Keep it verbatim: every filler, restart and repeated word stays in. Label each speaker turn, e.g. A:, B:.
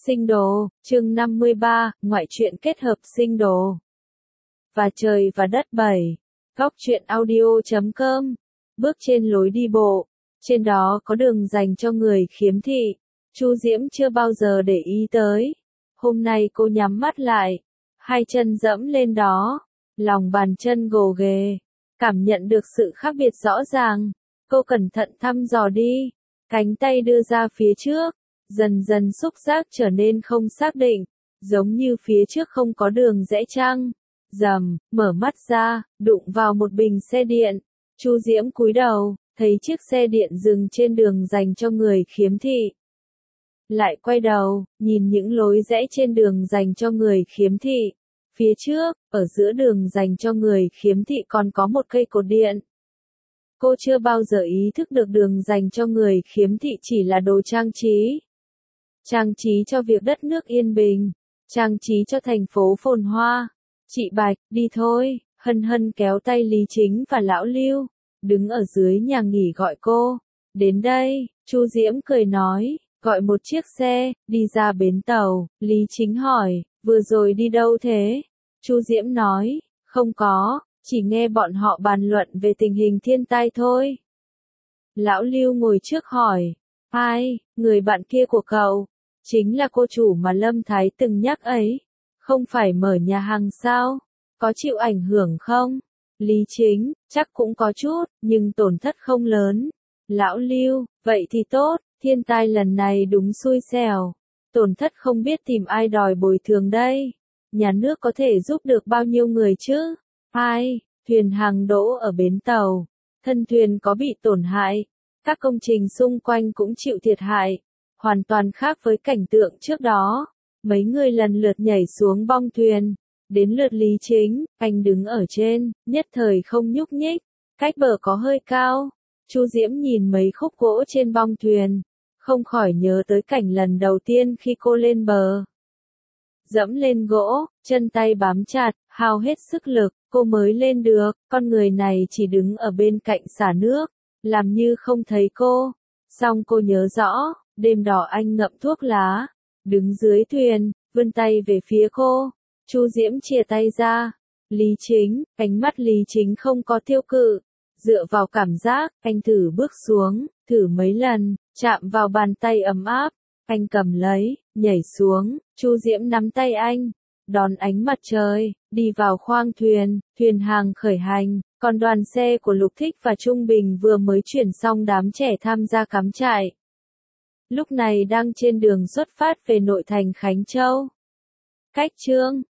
A: Sinh đồ, chương năm mươi ba, ngoại truyện kết hợp sinh đồ. Và trời và đất bảy. Góc truyện audio chấm com. Bước trên lối đi bộ, trên đó có đường dành cho người khiếm thị. Chu Diễm chưa bao giờ để ý tới. Hôm nay cô nhắm mắt lại, hai chân dẫm lên đó, lòng bàn chân gồ ghề, cảm nhận được sự khác biệt rõ ràng. Cô cẩn thận thăm dò đi, cánh tay đưa ra phía trước, dần dần xúc giác trở nên không xác định, giống như phía trước không có đường rẽ chăng. Rầm, mở mắt ra, đụng vào một bình xe điện. Chu Diễm cúi đầu, thấy chiếc xe điện dừng trên đường dành cho người khiếm thị. Lại quay đầu, nhìn những lối rẽ trên đường dành cho người khiếm thị. Phía trước, ở giữa đường dành cho người khiếm thị còn có một cây cột điện. Cô chưa bao giờ ý thức được đường dành cho người khiếm thị chỉ là đồ trang trí. Trang trí cho việc đất nước yên bình, trang trí cho thành phố phồn hoa. Chị Bạch, đi thôi. Hân Hân kéo tay Lý Chính và Lão Lưu, đứng ở dưới nhà nghỉ gọi cô. Đến đây, Chu Diễm cười nói, gọi một chiếc xe, đi ra bến tàu. Lý Chính hỏi, vừa rồi đi đâu thế? Chu Diễm nói, không có, chỉ nghe bọn họ bàn luận về tình hình thiên tai thôi. Lão Lưu ngồi trước hỏi, ai, người bạn kia của cậu? Chính là cô chủ mà Lâm Thái từng nhắc ấy. Không phải mở nhà hàng sao? Có chịu ảnh hưởng không? Lý Chính, chắc cũng có chút, nhưng tổn thất không lớn. Lão Lưu, vậy thì tốt, thiên tai lần này đúng xui xẻo. Tổn thất không biết tìm ai đòi bồi thường đây. Nhà nước có thể giúp được bao nhiêu người chứ? Ai, thuyền hàng đỗ ở bến tàu. Thân thuyền có bị tổn hại. Các công trình xung quanh cũng chịu thiệt hại. Hoàn toàn khác với cảnh tượng trước đó. Mấy người lần lượt nhảy xuống bong thuyền. Đến lượt Lý Chính, anh đứng ở trên, nhất thời không nhúc nhích. Cách bờ có hơi cao. Chu Diễm nhìn mấy khúc gỗ trên bong thuyền, không khỏi nhớ tới cảnh lần đầu tiên khi cô lên bờ. Dẫm lên gỗ, chân tay bám chặt, hao hết sức lực, cô mới lên được. Con người này chỉ đứng ở bên cạnh xả nước, làm như không thấy cô. Xong cô nhớ rõ, đêm đỏ anh ngậm thuốc lá, đứng dưới thuyền, vươn tay về phía cô. Chu Diễm chìa tay ra. Lý Chính, ánh mắt Lý Chính không có tiêu cự. Dựa vào cảm giác, anh thử bước xuống, thử mấy lần, chạm vào bàn tay ấm áp. Anh cầm lấy, nhảy xuống, Chu Diễm nắm tay anh, đón ánh mặt trời, đi vào khoang thuyền, thuyền hàng khởi hành. Còn đoàn xe của Lục Thích và Trung Bình vừa mới chuyển xong đám trẻ tham gia cắm trại. Lúc này đang trên đường xuất phát về nội thành Khánh Châu. Cách chương